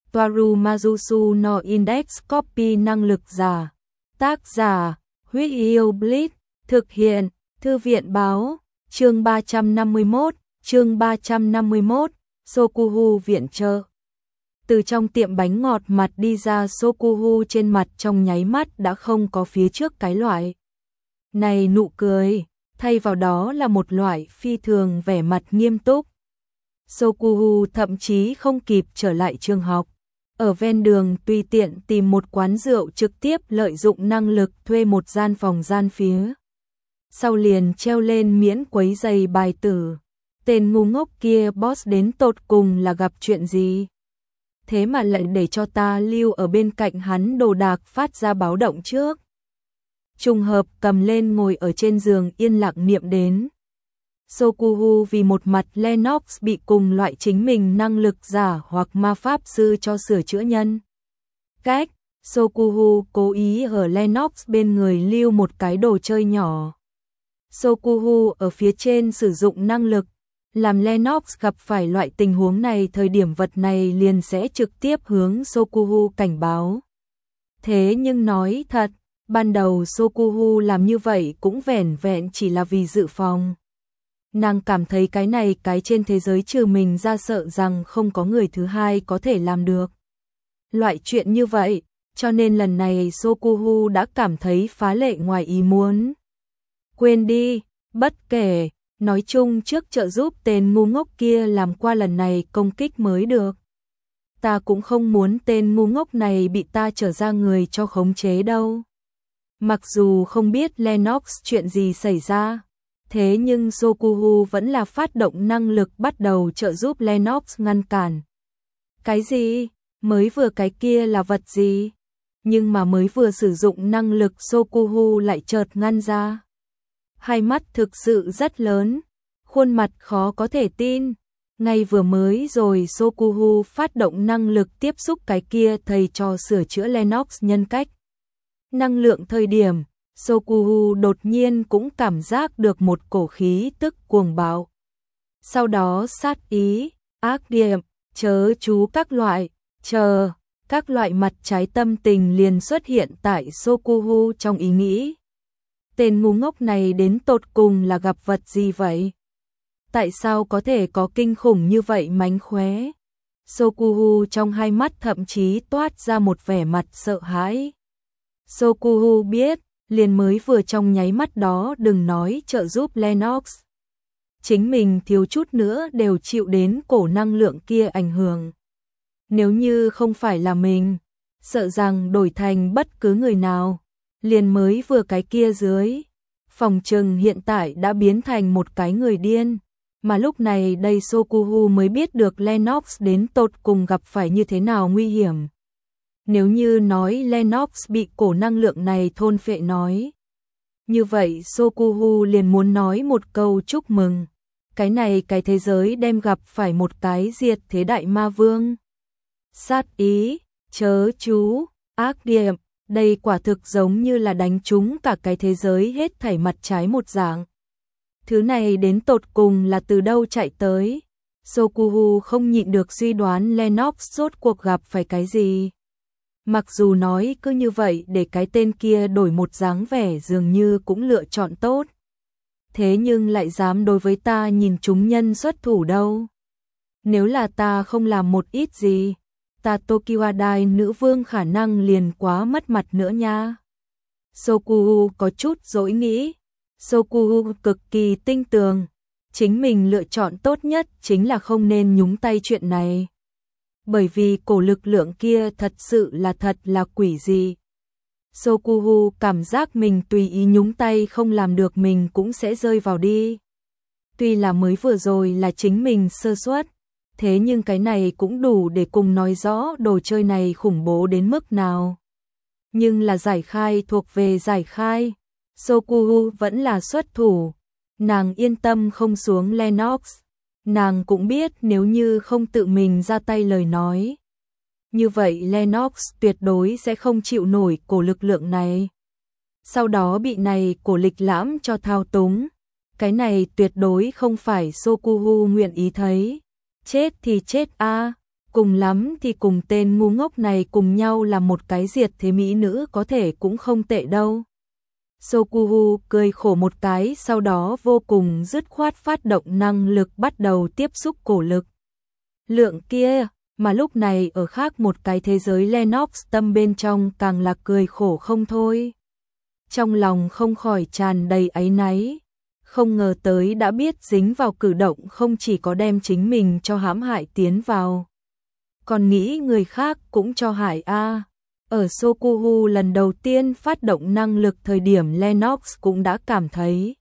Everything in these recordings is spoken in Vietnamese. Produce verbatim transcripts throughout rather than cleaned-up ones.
Toaru Majusu no Index Copy năng lực giả. Tác giả, Huyết Yêu Blitz, thực hiện, Thư viện báo, chương ba trăm năm mươi mốt, chương ba trăm năm mươi mốt, Sokuhu viện trợ. Từ trong tiệm bánh ngọt mặt đi ra, Sokuhu trên mặt trong nháy mắt đã không có phía trước cái loại này nụ cười, thay vào đó là một loại phi thường vẻ mặt nghiêm túc. Sokuhu thậm chí không kịp trở lại trường học, ở ven đường tùy tiện tìm một quán rượu, trực tiếp lợi dụng năng lực thuê một gian phòng gian phía sau liền treo lên miễn quấy giày bài tử. Tên ngu ngốc kia boss đến tột cùng là gặp chuyện gì? Thế mà lại để cho ta lưu ở bên cạnh hắn, đồ đạc phát ra báo động trước. Trùng hợp cầm lên ngồi ở trên giường yên lặng niệm đến. Sokuhu vì một mặt Lennox bị cùng loại chính mình năng lực giả hoặc ma pháp sư cho sửa chữa nhân cách. Sokuhu cố ý ở Lennox bên người lưu một cái đồ chơi nhỏ. Sokuhu ở phía trên sử dụng năng lực, làm Lennox gặp phải loại tình huống này thời điểm vật này liền sẽ trực tiếp hướng Sokuhu cảnh báo. Thế nhưng nói thật, ban đầu Sokuhu làm như vậy cũng vẻn vẹn chỉ là vì dự phòng. Nàng cảm thấy cái này cái trên thế giới trừ mình ra sợ rằng không có người thứ hai có thể làm được loại chuyện như vậy, cho nên lần này Sokuhu đã cảm thấy phá lệ ngoài ý muốn. Quên đi, bất kể, nói chung trước trợ giúp tên ngu ngốc kia làm qua lần này công kích mới được. Ta cũng không muốn tên ngu ngốc này bị ta trở ra người cho khống chế đâu. Mặc dù không biết Lennox chuyện gì xảy ra, thế nhưng Sokuhu vẫn là phát động năng lực bắt đầu trợ giúp Lennox ngăn cản. Cái gì? Mới vừa cái kia là vật gì? Nhưng mà mới vừa sử dụng năng lực Sokuhu lại chợt ngăn ra. Hai mắt thực sự rất lớn, khuôn mặt khó có thể tin. Ngay vừa mới rồi Sokuhu phát động năng lực tiếp xúc cái kia thầy trò sửa chữa Lennox nhân cách. Năng lượng thời điểm, Sokuhu đột nhiên cũng cảm giác được một cổ khí tức cuồng bạo. Sau đó sát ý, ác điệp, chớ chú các loại, chờ, các loại mặt trái tâm tình liền xuất hiện tại Sokuhu trong ý nghĩ. Tên ngu ngốc này đến tột cùng là gặp vật gì vậy? Tại sao có thể có kinh khủng như vậy mánh khóe? Sokuhu trong hai mắt thậm chí toát ra một vẻ mặt sợ hãi. Sokuhu biết, liền mới vừa trong nháy mắt đó đừng nói trợ giúp Lennox. Chính mình thiếu chút nữa đều chịu đến cổ năng lượng kia ảnh hưởng. Nếu như không phải là mình, sợ rằng đổi thành bất cứ người nào, liền mới vừa cái kia dưới, phòng trừng hiện tại đã biến thành một cái người điên. Mà lúc này đây Sokuhu mới biết được Lennox đến tột cùng gặp phải như thế nào nguy hiểm. Nếu như nói Lennox bị cổ năng lượng này thôn phệ nói, như vậy Sokuhu liền muốn nói một câu chúc mừng. Cái này cái thế giới đem gặp phải một cái diệt thế đại ma vương. Sát ý, chớ chú, ác điệp, đây quả thực giống như là đánh trúng cả cái thế giới hết thảy mặt trái một dạng. Thứ này đến tột cùng là từ đâu chạy tới? Sokuhu không nhịn được suy đoán Lennox rốt cuộc gặp phải cái gì. Mặc dù nói cứ như vậy để cái tên kia đổi một dáng vẻ dường như cũng lựa chọn tốt. Thế nhưng lại dám đối với ta nhìn chúng nhân xuất thủ đâu. Nếu là ta không làm một ít gì, ta Tokyo Đài nữ vương khả năng liền quá mất mặt nữa nha. Sokuhu có chút dỗi nghĩ. Sokuhu cực kỳ tinh tường, chính mình lựa chọn tốt nhất chính là không nên nhúng tay chuyện này. Bởi vì cổ lực lượng kia thật sự là thật là quỷ dị. Sokuhu cảm giác mình tùy ý nhúng tay không làm được mình cũng sẽ rơi vào đi. Tuy là mới vừa rồi là chính mình sơ suất, thế nhưng cái này cũng đủ để cùng nói rõ đồ chơi này khủng bố đến mức nào. Nhưng là giải khai thuộc về giải khai. Sokuhu vẫn là xuất thủ, nàng yên tâm không xuống Lennox, nàng cũng biết nếu như không tự mình ra tay lời nói. Như vậy Lennox tuyệt đối sẽ không chịu nổi cổ lực lượng này. Sau đó bị này cổ lịch lãm cho thao túng, cái này tuyệt đối không phải Sokuhu nguyện ý thấy. Chết thì chết a, cùng lắm thì cùng tên ngu ngốc này cùng nhau là một cái diệt thế mỹ nữ có thể cũng không tệ đâu. Sokuhu cười khổ một cái, sau đó vô cùng dứt khoát phát động năng lực bắt đầu tiếp xúc cổ lực. Lượng kia, mà lúc này ở khác một cái thế giới Lennox tâm bên trong càng là cười khổ không thôi. Trong lòng không khỏi tràn đầy áy náy, không ngờ tới đã biết dính vào cử động không chỉ có đem chính mình cho hãm hại tiến vào, còn nghĩ người khác cũng cho hại a. Ở Sokuhu lần đầu tiên phát động năng lực thời điểm Lennox cũng đã cảm thấy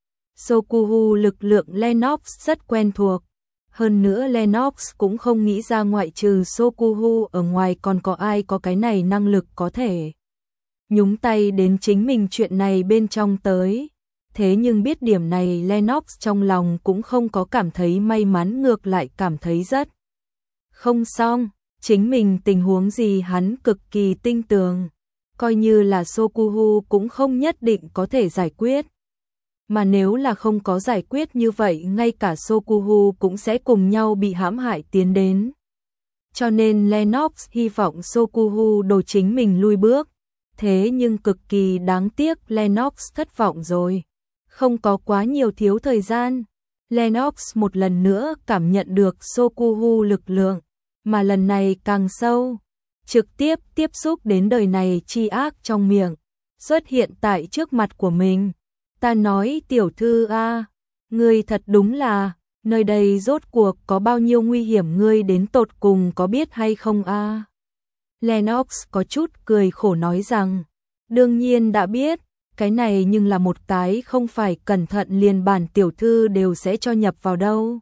Sokuhu lực lượng Lennox rất quen thuộc. Hơn nữa Lennox cũng không nghĩ ra ngoại trừ Sokuhu ở ngoài còn có ai có cái này năng lực có thể nhúng tay đến chính mình chuyện này bên trong tới. Thế nhưng biết điểm này Lennox trong lòng cũng không có cảm thấy may mắn, ngược lại cảm thấy rất không xong. Chính mình tình huống gì hắn cực kỳ tinh tường, coi như là Sokuhu cũng không nhất định có thể giải quyết. Mà nếu là không có giải quyết như vậy, ngay cả Sokuhu cũng sẽ cùng nhau bị hãm hại tiến đến. Cho nên Lennox hy vọng Sokuhu đồ chính mình lui bước. Thế nhưng cực kỳ đáng tiếc, Lennox thất vọng rồi. Không có quá nhiều thiếu thời gian, Lennox một lần nữa cảm nhận được Sokuhu lực lượng, mà lần này càng sâu, trực tiếp tiếp xúc đến đời này chi ác trong miệng, xuất hiện tại trước mặt của mình. Ta nói tiểu thư a, ngươi thật đúng là, nơi đây rốt cuộc có bao nhiêu nguy hiểm ngươi đến tột cùng có biết hay không a? Lennox có chút cười khổ nói rằng, đương nhiên đã biết, cái này nhưng là một cái không phải cẩn thận liền bản tiểu thư đều sẽ cho nhập vào đâu.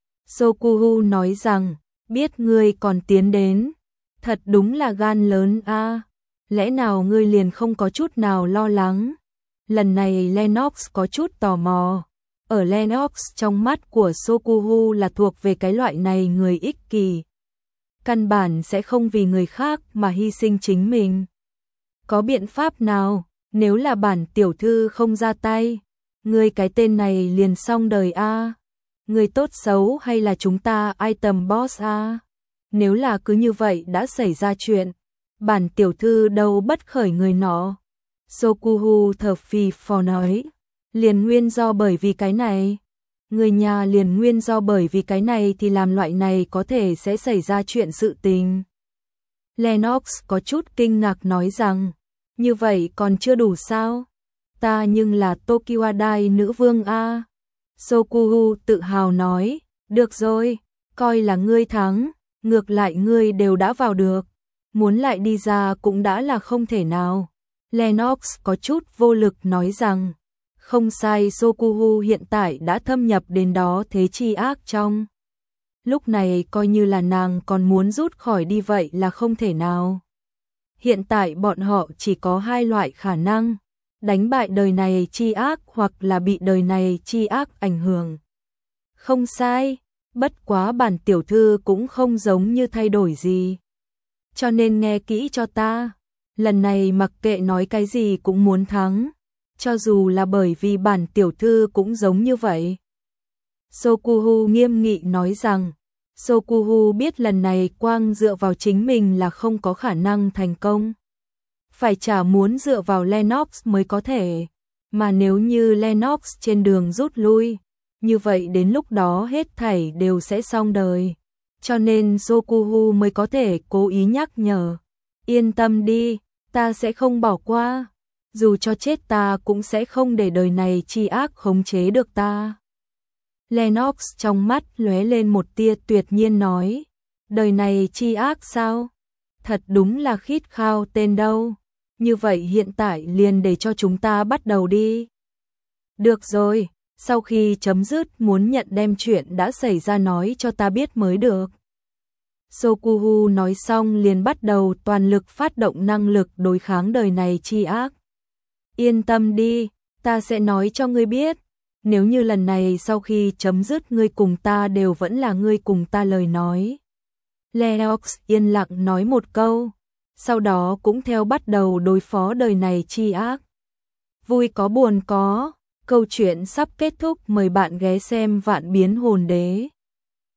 Sokuhu nói rằng, biết ngươi còn tiến đến, thật đúng là gan lớn a, lẽ nào ngươi liền không có chút nào lo lắng? Lần này Lennox có chút tò mò. Ở Lennox trong mắt của Sokuhu là thuộc về cái loại này người ích kỷ, căn bản sẽ không vì người khác mà hy sinh chính mình. Có biện pháp nào, nếu là bản tiểu thư không ra tay, ngươi cái tên này liền xong đời a. Người tốt xấu hay là chúng ta item boss a? Nếu là cứ như vậy đã xảy ra chuyện, bản tiểu thư đâu bất khởi người nọ. Sokuhu thở phì phò nói, liền nguyên do bởi vì cái này. Người nhà liền nguyên do bởi vì cái này thì làm loại này có thể sẽ xảy ra chuyện sự tình. Lennox có chút kinh ngạc nói rằng, như vậy còn chưa đủ sao? Ta nhưng là Tokiwadai nữ vương a. Sokuhu tự hào nói, được rồi, coi là ngươi thắng, ngược lại ngươi đều đã vào được, muốn lại đi ra cũng đã là không thể nào. Lennox có chút vô lực nói rằng, không sai, Sokuhu hiện tại đã thâm nhập đến đó thế chi ác trong. Lúc này coi như là nàng còn muốn rút khỏi đi vậy là không thể nào. Hiện tại bọn họ chỉ có hai loại khả năng, đánh bại đời này chi ác hoặc là bị đời này chi ác ảnh hưởng. Không sai, bất quá bản tiểu thư cũng không giống như thay đổi gì. Cho nên nghe kỹ cho ta, lần này mặc kệ nói cái gì cũng muốn thắng, cho dù là bởi vì bản tiểu thư cũng giống như vậy. Sokuhu nghiêm nghị nói rằng, Sokuhu biết lần này quang dựa vào chính mình là không có khả năng thành công. Phải chả muốn dựa vào Lennox mới có thể, mà nếu như Lennox trên đường rút lui, như vậy đến lúc đó hết thảy đều sẽ xong đời. Cho nên Sokuhu mới có thể cố ý nhắc nhở, yên tâm đi, ta sẽ không bỏ qua, dù cho chết ta cũng sẽ không để đời này chi ác khống chế được ta. Lennox trong mắt lóe lên một tia tuyệt nhiên nói, đời này chi ác sao? Thật đúng là khít khao tên đâu. Như vậy hiện tại liền để cho chúng ta bắt đầu đi. Được rồi, sau khi chấm dứt muốn nhận đem chuyện đã xảy ra nói cho ta biết mới được. Sokuhu nói xong liền bắt đầu toàn lực phát động năng lực đối kháng đời này chi ác. Yên tâm đi, ta sẽ nói cho ngươi biết. Nếu như lần này sau khi chấm dứt ngươi cùng ta đều vẫn là ngươi cùng ta lời nói. Lennox yên lặng nói một câu, sau đó cũng theo bắt đầu đối phó đời này chi ác. Vui có buồn có, câu chuyện sắp kết thúc, mời bạn ghé xem Vạn Biến Hồn Đế.